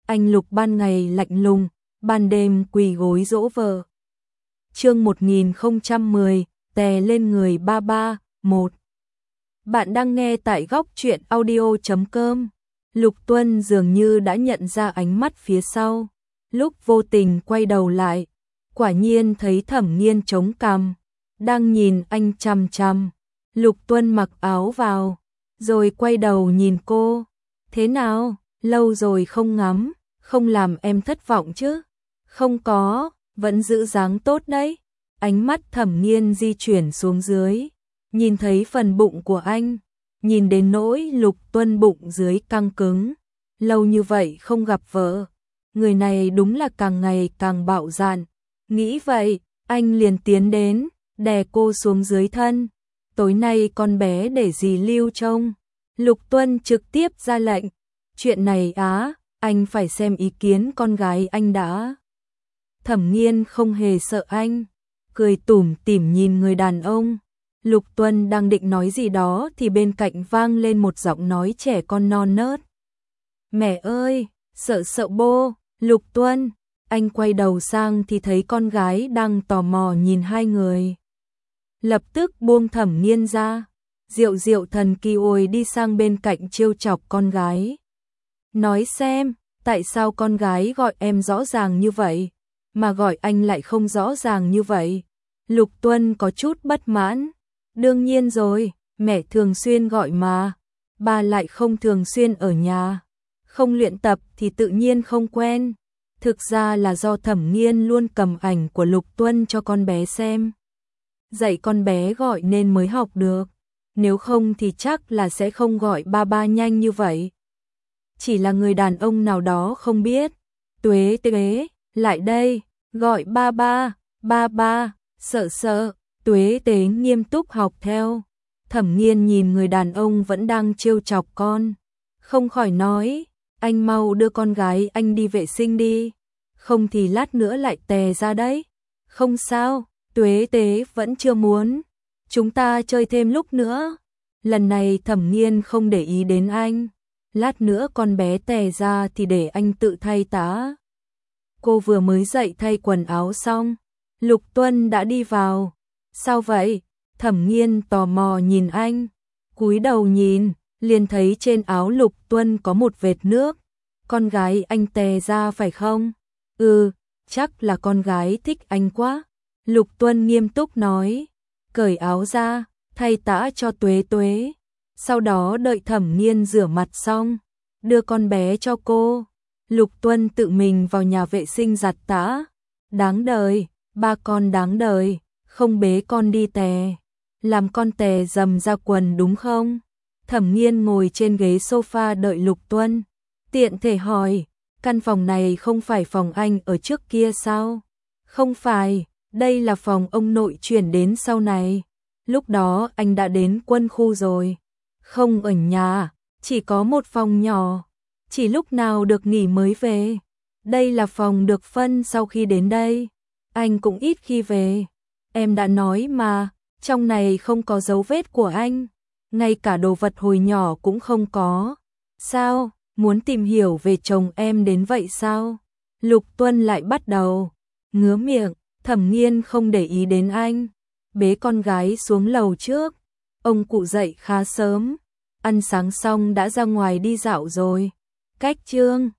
anh Lục ban ngày lạnh lùng, ban đêm quỳ gối dỗ vợ. Chương 1010, tè lên người ba ba, 1. Bạn đang nghe tại góc truyện audio.com. Lục Tuân dường như đã nhận ra ánh mắt phía sau, lúc vô tình quay đầu lại, quả nhiên thấy Thẩm Nghiên chống cằm, đang nhìn anh chằm chằm. Lục Tuân mặc áo vào, rồi quay đầu nhìn cô. Thế nào, lâu rồi không ngắm, không làm em thất vọng chứ? Không có, vẫn giữ dáng tốt đấy. Ánh mắt Thẩm Nghiên di chuyển xuống dưới, nhìn thấy phần bụng của anh, nhìn đến nỗi Lục Tuân bụng dưới căng cứng. Lâu như vậy không gặp vợ, người này đúng là càng ngày càng bạo dạn. Nghĩ vậy, anh liền tiến đến, đè cô xuống dưới thân. Tối nay con bé để dì lưu trông. Lục Tuân trực tiếp ra lệnh. Chuyện này anh phải xem ý kiến con gái anh đã. Thẩm Nghiên không hề sợ anh, cười tủm tỉm nhìn người đàn ông. Lục Tuân đang định nói gì đó thì bên cạnh vang lên một giọng nói trẻ con non nớt. Mẹ ơi, sợ bô. Lục Tuân, anh quay đầu sang thì thấy con gái đang tò mò nhìn hai người. Lập tức buông Thẩm Nghiên ra, Diệu thần kỳ ôi đi sang bên cạnh trêu chọc con gái. Nói xem, tại sao con gái gọi em rõ ràng như vậy, mà gọi anh lại không rõ ràng như vậy? Lục Tuân có chút bất mãn. Đương nhiên rồi, mẹ thường xuyên gọi mà, bà lại không thường xuyên ở nhà, không luyện tập thì tự nhiên không quen. Thực ra là do Thẩm Nghiên luôn cầm ảnh của Lục Tuân cho con bé xem, dạy con bé gọi nên mới học được, nếu không thì chắc là sẽ không gọi ba ba nhanh như vậy. Chỉ là người đàn ông nào đó không biết. Tuế, lại đây, gọi ba ba, sợ. Tuế Tế nghiêm túc học theo. Thẩm Nghiên nhìn người đàn ông vẫn đang trêu chọc con, không khỏi nói, anh mau đưa con gái anh đi vệ sinh đi, không thì lát nữa lại tè ra đấy. Không sao, Tuế Tế vẫn chưa muốn, chúng ta chơi thêm lúc nữa. Lần này Thẩm Nghiên không để ý đến anh, lát nữa con bé tè ra thì để anh tự thay tá. Cô vừa mới dậy thay quần áo xong, Lục Tuân đã đi vào. Sao vậy? Thẩm Nghiên tò mò nhìn anh, cúi đầu nhìn, liền thấy trên áo Lục Tuân có một vệt nước. Con gái anh tè ra phải không? Chắc là con gái thích anh quá. Lục Tuân nghiêm túc nói, cởi áo ra, thay tã cho Tuế. Sau đó đợi Thẩm Nghiên rửa mặt xong, đưa con bé cho cô. Lục Tuân tự mình vào nhà vệ sinh giặt tã. Đáng đời, ba con đáng đời, không bế con đi tè, làm con tè dầm ra quần đúng không? Thẩm Nghiên ngồi trên ghế sofa đợi Lục Tuân, tiện thể hỏi, căn phòng này không phải phòng anh ở trước kia sao? Không phải, đây là phòng ông nội chuyển đến sau này. Lúc đó anh đã đến quân khu rồi. Không ở nhà, chỉ có một phòng nhỏ, chỉ lúc nào được nghỉ mới về. Đây là phòng được phân sau khi đến đây, anh cũng ít khi về. Em đã nói mà, trong này không có dấu vết của anh, ngay cả đồ vật hồi nhỏ cũng không có. Sao, muốn tìm hiểu về chồng em đến vậy sao? Lục Tuân lại bắt đầu ngứa miệng. Thẩm Nghiên không để ý đến anh, bế con gái xuống lầu trước. Ông cụ dậy khá sớm, ăn sáng xong đã ra ngoài đi dạo rồi. Cách trương